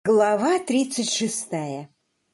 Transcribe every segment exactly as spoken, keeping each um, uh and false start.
Глава тридцать шестая.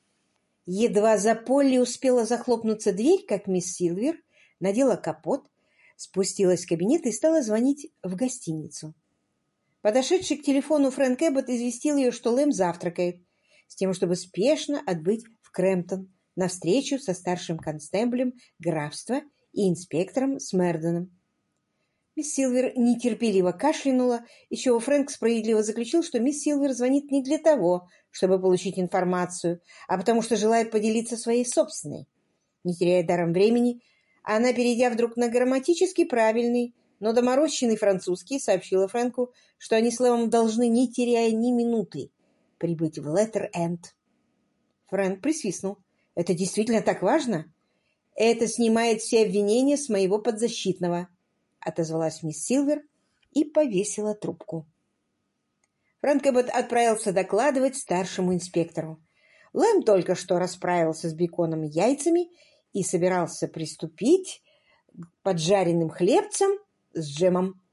Едва за Полли успела захлопнуться дверь, как мисс Силвер надела капот, спустилась в кабинет и стала звонить в гостиницу. Подошедший к телефону Фрэнк Эббот известил ее, что Лэм завтракает, с тем, чтобы спешно отбыть в Крэмптон на встречу со старшим констеблем графства и инспектором Смердоном. Мисс Силвер нетерпеливо кашлянула, из чего Фрэнк справедливо заключил, что мисс Силвер звонит не для того, чтобы получить информацию, а потому что желает поделиться своей собственной. Не теряя даром времени, она, перейдя вдруг на грамматически правильный, но доморощенный французский, сообщила Фрэнку, что они с Лэмом должны, не теряя ни минуты, прибыть в Леттер-Энд. Фрэнк присвистнул. «Это действительно так важно? Это снимает все обвинения с моего подзащитного», — отозвалась мисс Силвер и повесила трубку. Фрэнк Эббот отправился докладывать старшему инспектору. Лэм только что расправился с беконом и яйцами и собирался приступить к поджаренным хлебцам с джемом.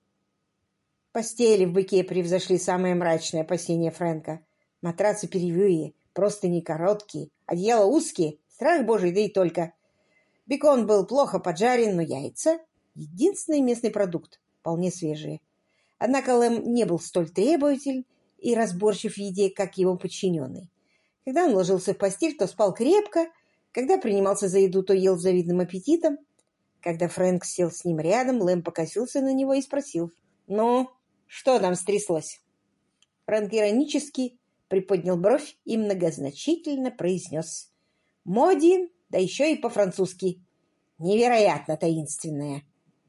Постели в быке превзошли самые мрачные опасения Фрэнка. Матрацы перьевые, простыни короткие, одеяла узкие, страх божий, да и только. Бекон был плохо поджарен, но яйца — единственный местный продукт, вполне свежие. Однако Лэм не был столь требователен и разборчив в еде, как его подчиненный. Когда он ложился в постель, то спал крепко, когда принимался за еду, то ел с завидным аппетитом. Когда Фрэнк сел с ним рядом, Лэм покосился на него и спросил: «Ну, что там стряслось?» Фрэнк иронически приподнял бровь и многозначительно произнес: «Моди, да еще и по-французски. Невероятно таинственная».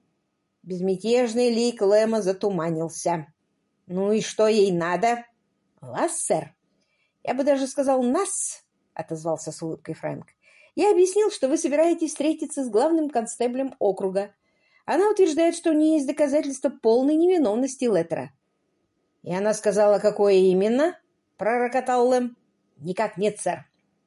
Безмятежный лик Лэма затуманился. «Ну и что ей надо?» «Вас, сэр?» «Я бы даже сказал нас», — отозвался с улыбкой Фрэнк. «Я объяснил, что вы собираетесь встретиться с главным констеблем округа. Она утверждает, что у нее есть доказательства полной невиновности Леттера». «И она сказала, какое именно?» — пророкотал Лэм. «Никак нет, сэр».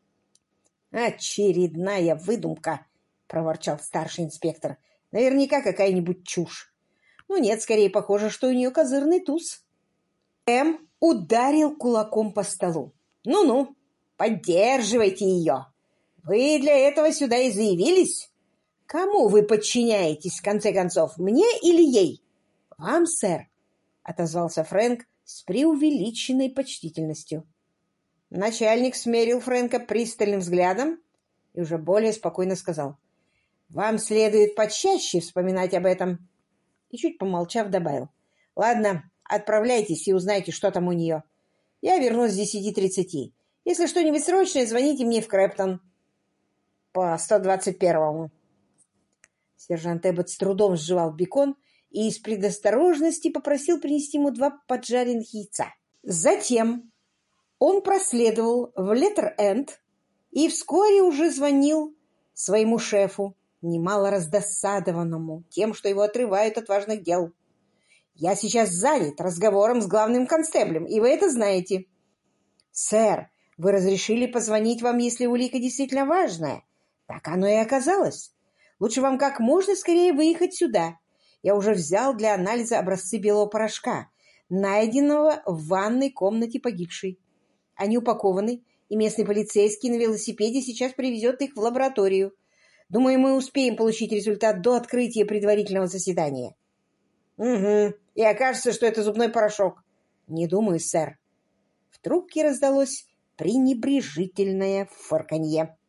«Очередная выдумка», — проворчал старший инспектор. «Наверняка какая-нибудь чушь. Ну нет, скорее похоже, что у нее козырный туз». Эм ударил кулаком по столу. «Ну-ну, поддерживайте ее. Вы для этого сюда и заявились? Кому вы подчиняетесь, в конце концов, мне или ей?» «Вам, сэр», — отозвался Фрэнк с преувеличенной почтительностью. Начальник смерил Фрэнка пристальным взглядом и уже более спокойно сказал: «Вам следует почаще вспоминать об этом». И, чуть помолчав, добавил: «Ладно, отправляйтесь и узнайте, что там у нее. Я вернусь к десяти тридцати. Если что-нибудь срочное, звоните мне в Крэмптон по сто двадцать первому». Сержант Эббот с трудом сживал бекон и из предосторожности попросил принести ему два поджаренных яйца. Затем он проследовал в Леттер-Энд и вскоре уже звонил своему шефу, немало раздосадованному тем, что его отрывают от важных дел. «Я сейчас занят разговором с главным констеблем, и вы это знаете». «Сэр, вы разрешили позвонить вам, если улика действительно важная. Так оно и оказалось. Лучше вам как можно скорее выехать сюда. Я уже взял для анализа образцы белого порошка, найденного в ванной комнате погибшей. Они упакованы, и местный полицейский на велосипеде сейчас привезет их в лабораторию. Думаю, мы успеем получить результат до открытия предварительного заседания». «Угу. И окажется, что это зубной порошок». «Не думаю, сэр». В трубке раздалось пренебрежительное фырканье.